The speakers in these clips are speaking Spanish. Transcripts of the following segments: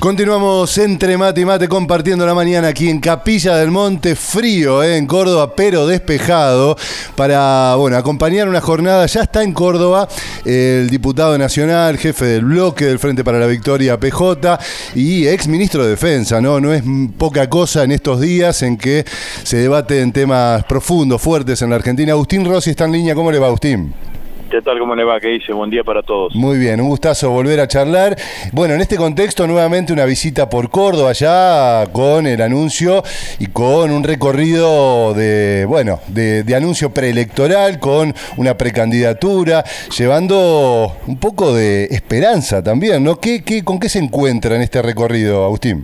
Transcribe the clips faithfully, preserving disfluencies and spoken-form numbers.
Continuamos entre mate y mate compartiendo la mañana aquí en Capilla del Monte, frío eh, en Córdoba, pero despejado, para bueno acompañar una jornada. Ya está en Córdoba el diputado nacional, jefe del bloque del Frente para la Victoria, P J, y ex ministro de Defensa, ¿no? No es poca cosa en estos días en que se debaten temas profundos, fuertes en la Argentina. Agustín Rossi está en línea. ¿Cómo le va, Agustín? ¿Qué tal? ¿Cómo le va? ¿Qué dice? Buen día para todos. Muy bien, un gustazo volver a charlar. Bueno, en este contexto, nuevamente una visita por Córdoba ya con el anuncio y con un recorrido de, bueno, de, de anuncio preelectoral, con una precandidatura, llevando un poco de esperanza también, ¿no? ¿Qué, qué, ¿Con qué se encuentra en este recorrido, Agustín?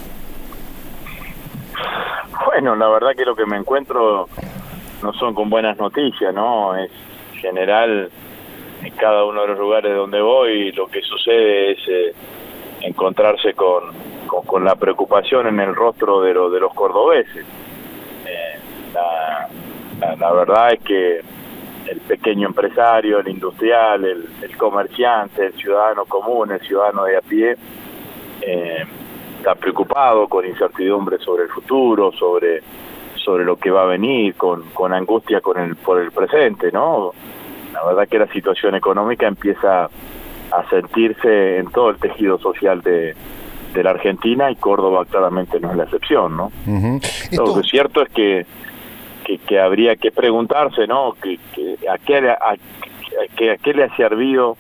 Bueno, la verdad que lo que me encuentro no son con buenas noticias, ¿no? Es general, en cada uno de los lugares donde voy, lo que sucede es eh, encontrarse con, con, con la preocupación en el rostro de, lo, de los cordobeses. Eh, la, la, la verdad es que el pequeño empresario, el industrial, el, el comerciante, el ciudadano común, el ciudadano de a pie, eh, está preocupado, con incertidumbre sobre el futuro, sobre sobre lo que va a venir, con, con angustia con el, por el presente, ¿no? La verdad que la situación económica empieza a sentirse en todo el tejido social de, de la Argentina, y Córdoba claramente no es la excepción, ¿no? Uh-huh. Esto... Lo cierto es que, que, que habría que preguntarse, ¿no? Que, que, a, qué, a, a, que, a qué le ha servido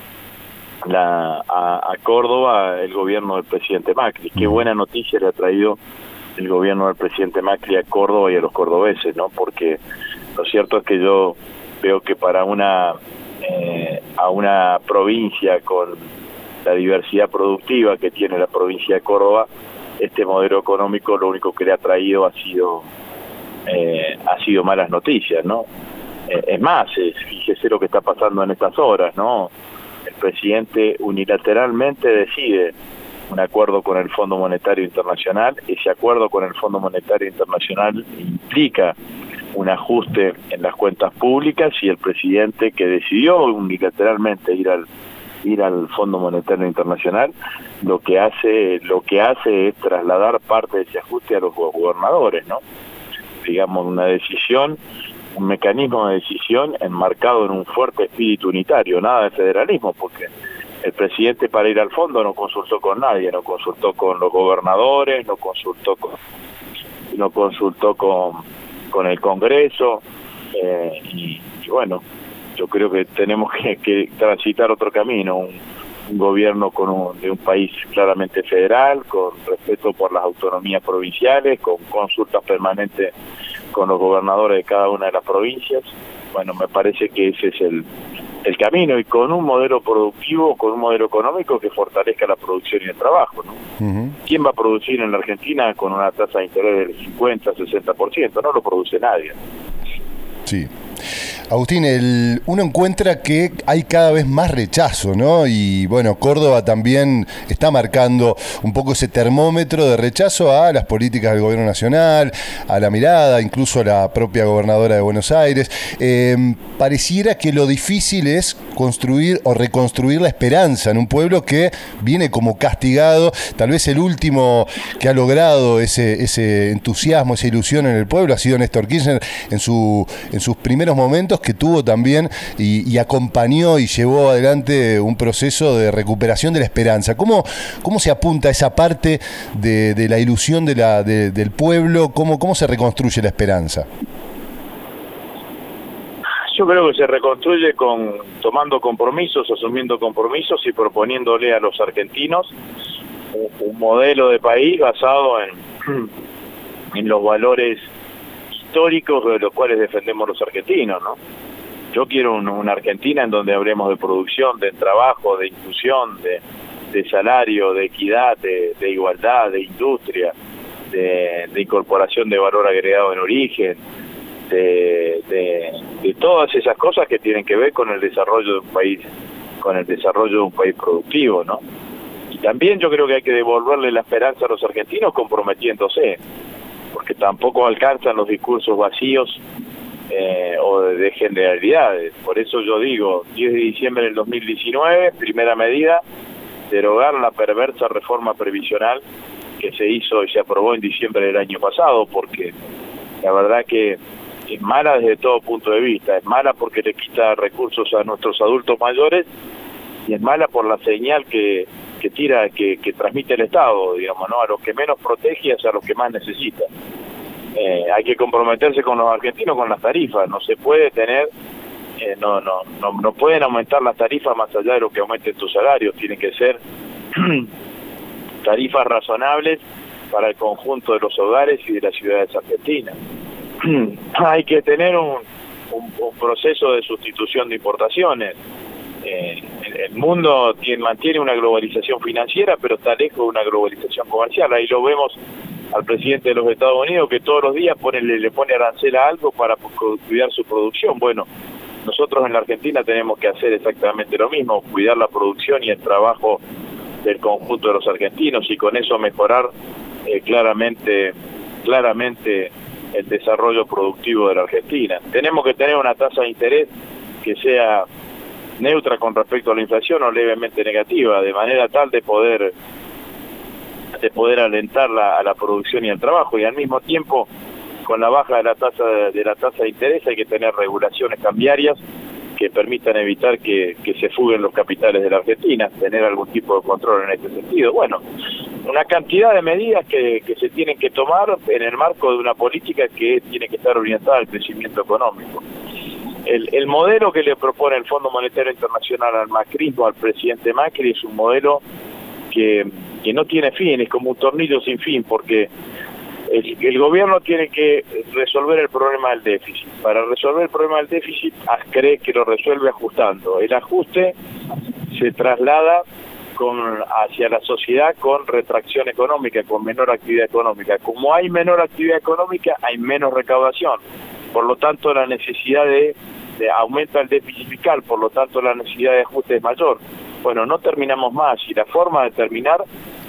la, a, a Córdoba el gobierno del presidente Macri. Qué buena noticia le ha traído el gobierno del presidente Macri a Córdoba y a los cordobeses, ¿no? Porque lo cierto es que yo veo que para una eh, a una provincia con la diversidad productiva que tiene la provincia de Córdoba, este modelo económico lo único que le ha traído ha sido eh, ha sido malas noticias, ¿no? Eh, es más, es, fíjese lo que está pasando en estas horas, ¿no? El presidente unilateralmente decide un acuerdo con el Fondo Monetario Internacional. Ese acuerdo con el Fondo Monetario Internacional implica un ajuste en las cuentas públicas, y el presidente, que decidió unilateralmente ir al ir al Fondo Monetario Internacional, lo que hace lo que hace es trasladar parte de ese ajuste a los gobernadores, ¿no? Digamos, una decisión, un mecanismo de decisión enmarcado en un fuerte espíritu unitario, nada de federalismo, porque el presidente, para ir al fondo, no consultó con nadie, no consultó con los gobernadores, no consultó con, no consultó con, con el Congreso, eh, y, y bueno, yo creo que tenemos que, que transitar otro camino, un, un gobierno con un, de un país claramente federal, con respeto por las autonomías provinciales, con consultas permanentes con los gobernadores de cada una de las provincias. Bueno, me parece que ese es el el camino, y con un modelo productivo, con un modelo económico que fortalezca la producción y el trabajo, ¿no? Uh-huh. ¿Quién va a producir en la Argentina con una tasa de interés del cincuenta, sesenta por ciento? No lo produce nadie. Sí. Agustín, el, uno encuentra que hay cada vez más rechazo, ¿no? Y bueno, Córdoba también está marcando un poco ese termómetro de rechazo a las políticas del gobierno nacional, a la mirada, incluso a la propia gobernadora de Buenos Aires. Eh, pareciera que lo difícil es construir o reconstruir la esperanza en un pueblo que viene como castigado. Tal vez el último que ha logrado ese, ese entusiasmo, esa ilusión en el pueblo ha sido Néstor Kirchner en, su, en sus primeros momentos, que tuvo también y, y acompañó y llevó adelante un proceso de recuperación de la esperanza. ¿Cómo, cómo se apunta a esa parte de, de la ilusión de la, de, del pueblo? ¿Cómo, ¿Cómo se reconstruye la esperanza? Yo creo que se reconstruye con tomando compromisos, asumiendo compromisos y proponiéndole a los argentinos un, un modelo de país basado en, en los valores históricos de los cuales defendemos los argentinos, ¿no? Yo quiero un, una Argentina en donde hablemos de producción, de trabajo, de inclusión, de, de salario, de equidad, de, de igualdad, de industria, de, de incorporación de valor agregado en origen, de, de, de todas esas cosas que tienen que ver con el desarrollo de un país, con el desarrollo de un país productivo, ¿no? Y también yo creo que hay que devolverle la esperanza a los argentinos comprometiéndose, porque tampoco alcanzan los discursos vacíos eh, o de, de generalidades. Por eso yo digo, diez de diciembre del dos mil diecinueve, primera medida, derogar la perversa reforma previsional que se hizo y se aprobó en diciembre del año pasado, porque la verdad que es mala desde todo punto de vista. Es mala porque le quita recursos a nuestros adultos mayores y es mala por la señal que, que tira, que, que transmite el Estado, digamos, ¿no? A los que menos protege y a los que más necesitan. Eh, hay que comprometerse con los argentinos con las tarifas. No se puede tener, eh, no, no, no, no pueden aumentar las tarifas más allá de lo que aumenten tus salarios. Tienen que ser tarifas razonables para el conjunto de los hogares y de las ciudades argentinas. Hay que tener un, un, un proceso de sustitución de importaciones. Eh, el, el mundo tiene, mantiene una globalización financiera, pero está lejos de una globalización comercial. Ahí lo vemos al presidente de los Estados Unidos, que todos los días pone, le, le pone arancel a algo para cuidar su producción. Bueno, nosotros en la Argentina tenemos que hacer exactamente lo mismo, cuidar la producción y el trabajo del conjunto de los argentinos, y con eso mejorar eh, claramente, claramente el desarrollo productivo de la Argentina. Tenemos que tener una tasa de interés que sea neutra con respecto a la inflación o levemente negativa, de manera tal de poder de poder alentar la, a la producción y al trabajo, y al mismo tiempo con la baja de la tasa de, de la tasa de interés hay que tener regulaciones cambiarias que permitan evitar que, que se fuguen los capitales de la Argentina, tener algún tipo de control en este sentido. Bueno, una cantidad de medidas que, que se tienen que tomar en el marco de una política que tiene que estar orientada al crecimiento económico. El, el modelo que le propone el Fondo Monetario Internacional al macrismo, al presidente Macri, es un modelo que, que no tiene fin, es como un tornillo sin fin, porque el, el gobierno tiene que resolver el problema del déficit. Para resolver el problema del déficit, cree que lo resuelve ajustando. El ajuste se traslada con, hacia la sociedad con retracción económica, con menor actividad económica. Como hay menor actividad económica, hay menos recaudación. Por lo tanto, la necesidad de, de aumenta el déficit fiscal, por lo tanto, la necesidad de ajuste es mayor. Bueno, no terminamos más, y la forma de terminar,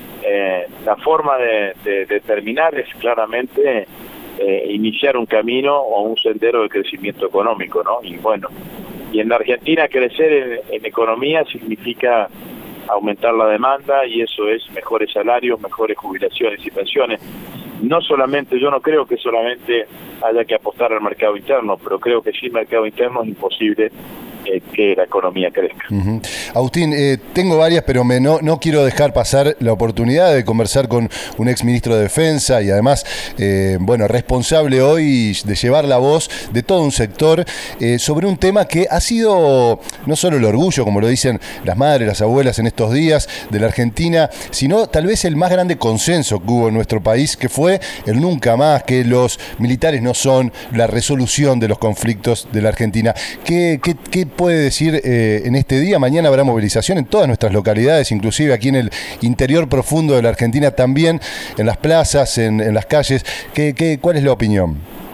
eh, la forma de, de, de terminar es claramente eh, iniciar un camino o un sendero de crecimiento económico, ¿no? Y bueno, y en la Argentina crecer en, en economía significa aumentar la demanda, y eso es mejores salarios, mejores jubilaciones y pensiones. No solamente, yo no creo que solamente haya que apostar al mercado interno, pero creo que sin mercado interno es imposible eh, que la economía crezca. Uh-huh. Agustín, eh, tengo varias, pero me no, no quiero dejar pasar la oportunidad de conversar con un ex ministro de Defensa y además, eh, bueno, responsable hoy de llevar la voz de todo un sector eh, sobre un tema que ha sido no solo el orgullo, como lo dicen las madres, las abuelas en estos días de la Argentina, sino tal vez el más grande consenso que hubo en nuestro país, que fue el nunca más, que los militares no son la resolución de los conflictos de la Argentina. ¿Qué, qué, qué puede decir eh, en este día? Mañana habrá movilización en todas nuestras localidades, inclusive aquí en el interior profundo de la Argentina, también en las plazas, en, en las calles. ¿Qué, qué, ¿Cuál es la opinión?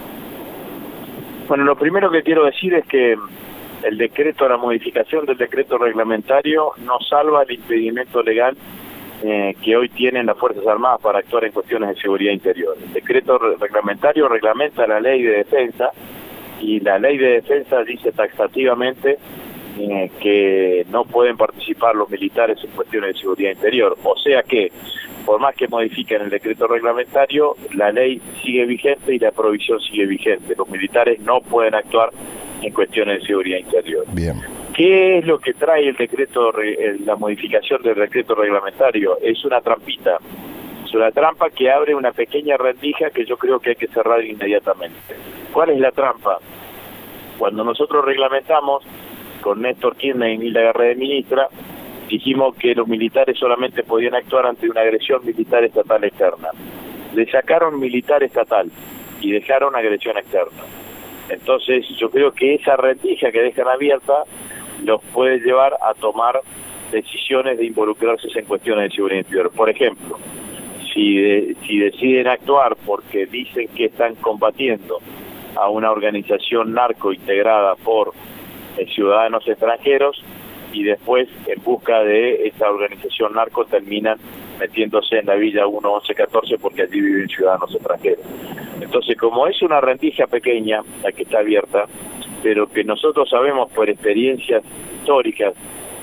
Bueno, lo primero que quiero decir es que el decreto, la modificación del decreto reglamentario no salva el impedimento legal eh, que hoy tienen las Fuerzas Armadas para actuar en cuestiones de seguridad interior. El decreto reglamentario reglamenta la ley de defensa, y la ley de defensa dice taxativamente eh, que no pueden participar los militares en cuestiones de seguridad interior. O sea que, por más que modifiquen el decreto reglamentario, la ley sigue vigente y la provisión sigue vigente. Los militares no pueden actuar en cuestiones de seguridad interior. Bien. ¿Qué es lo que trae el decreto, la modificación del decreto reglamentario? Es una trampita. Es una trampa que abre una pequeña rendija que yo creo que hay que cerrar inmediatamente. ¿Cuál es la trampa? Cuando nosotros reglamentamos con Néstor Kirchner y Nilda Garré de ministra, dijimos que los militares solamente podían actuar ante una agresión militar estatal externa. Le sacaron militar estatal y dejaron agresión externa. Entonces yo creo que esa rendija que dejan abierta los puede llevar a tomar decisiones de involucrarse en cuestiones de seguridad interior. Por ejemplo, si, de, si deciden actuar porque dicen que están combatiendo a una organización narco integrada por eh, ciudadanos extranjeros, y después en busca de esa organización narco terminan metiéndose en la Villa uno once catorce porque allí viven ciudadanos extranjeros. Entonces, como es una rendija pequeña la que está abierta, pero que nosotros sabemos por experiencias históricas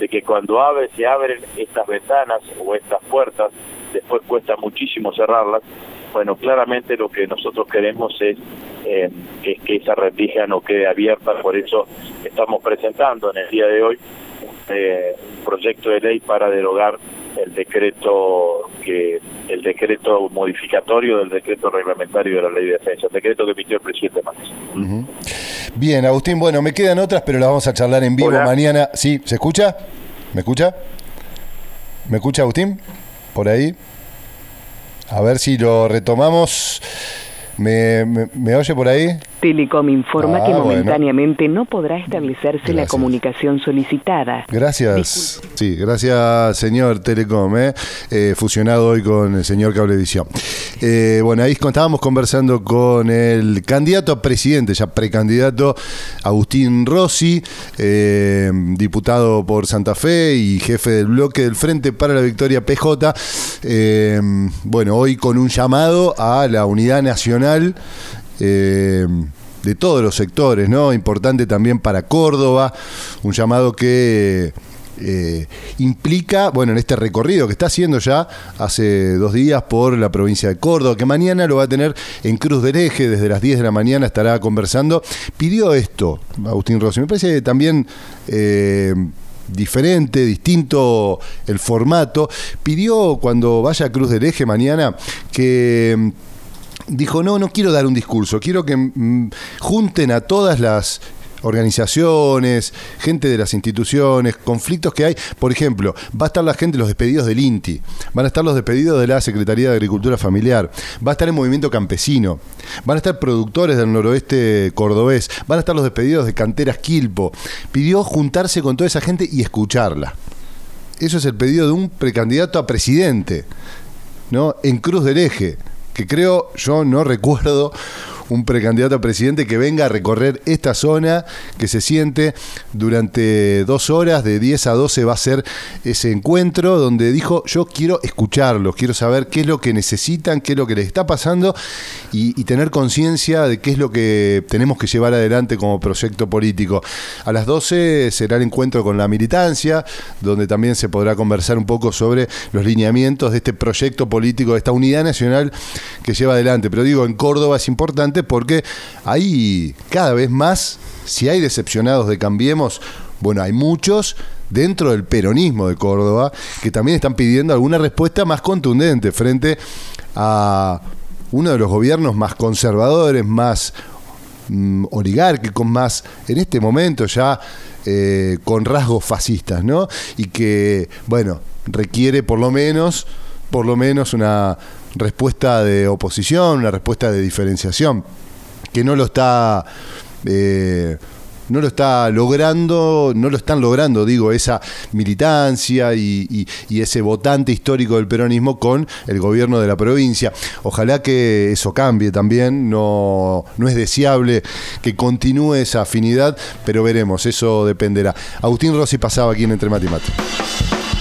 de que cuando abre, se abren estas ventanas o estas puertas, después cuesta muchísimo cerrarlas. Bueno, claramente lo que nosotros queremos es eh, que, que esa rendija no quede abierta, por eso estamos presentando en el día de hoy eh, un proyecto de ley para derogar el decreto que el decreto modificatorio del decreto reglamentario de la ley de defensa, el decreto que emitió el presidente Macri. Uh-huh. Bien, Agustín, bueno, me quedan otras, pero las vamos a charlar en vivo Hola. mañana. ¿Sí? ¿Se escucha? ¿Me escucha? ¿Me escucha, Agustín? ¿Por ahí? A ver si lo retomamos. ¿Me, me, me oye por ahí? Telecom informa ah, que momentáneamente bueno. no podrá establecerse gracias. la comunicación solicitada. Gracias. Disculpe. Sí, gracias, señor Telecom, eh, eh, fusionado hoy con el señor Cablevisión. Eh, bueno, ahí estábamos conversando con el candidato a presidente, ya precandidato, Agustín Rossi, eh, diputado por Santa Fe y jefe del bloque del Frente para la Victoria P J. Eh, bueno, hoy con un llamado a la unidad nacional Eh, de todos los sectores, ¿no? Importante también para Córdoba, un llamado que eh, implica, bueno, en este recorrido que está haciendo ya hace dos días por la provincia de Córdoba, que mañana lo va a tener en Cruz del Eje, desde las diez de la mañana estará conversando. Pidió esto, Agustín Rossi, me parece también eh, diferente, distinto el formato. Pidió cuando vaya a Cruz del Eje mañana que dijo, no, no quiero dar un discurso, quiero que mm, junten a todas las organizaciones, gente de las instituciones, conflictos que hay. Por ejemplo, va a estar la gente, los despedidos del INTI, van a estar los despedidos de la Secretaría de Agricultura Familiar, va a estar el movimiento campesino, van a estar productores del noroeste cordobés, van a estar los despedidos de Canteras Quilpo. Pidió juntarse con toda esa gente y escucharla. Eso es el pedido de un precandidato a presidente, ¿no? En Cruz del Eje, que creo, yo no recuerdo un precandidato a presidente que venga a recorrer esta zona, que se siente durante dos horas, de diez a doce va a ser ese encuentro, donde dijo, yo quiero escucharlos, quiero saber qué es lo que necesitan, qué es lo que les está pasando, y, y tener conciencia de qué es lo que tenemos que llevar adelante como proyecto político. A las doce será el encuentro con la militancia, donde también se podrá conversar un poco sobre los lineamientos de este proyecto político, de esta unidad nacional que lleva adelante. Pero digo, en Córdoba es importante porque hay cada vez más, si hay decepcionados de Cambiemos, bueno, hay muchos dentro del peronismo de Córdoba que también están pidiendo alguna respuesta más contundente frente a uno de los gobiernos más conservadores, más mm, oligárquicos, más en este momento ya eh, con rasgos fascistas, ¿no? Y que, bueno, requiere por lo menos, por lo menos una respuesta de oposición, una respuesta de diferenciación, que no lo está eh, no lo está logrando, no lo están logrando, digo, esa militancia y, y, y ese votante histórico del peronismo con el gobierno de la provincia. Ojalá que eso cambie también, no, no es deseable que continúe esa afinidad, pero veremos, eso dependerá. Agustín Rossi pasaba aquí en Entre Mate y Mate.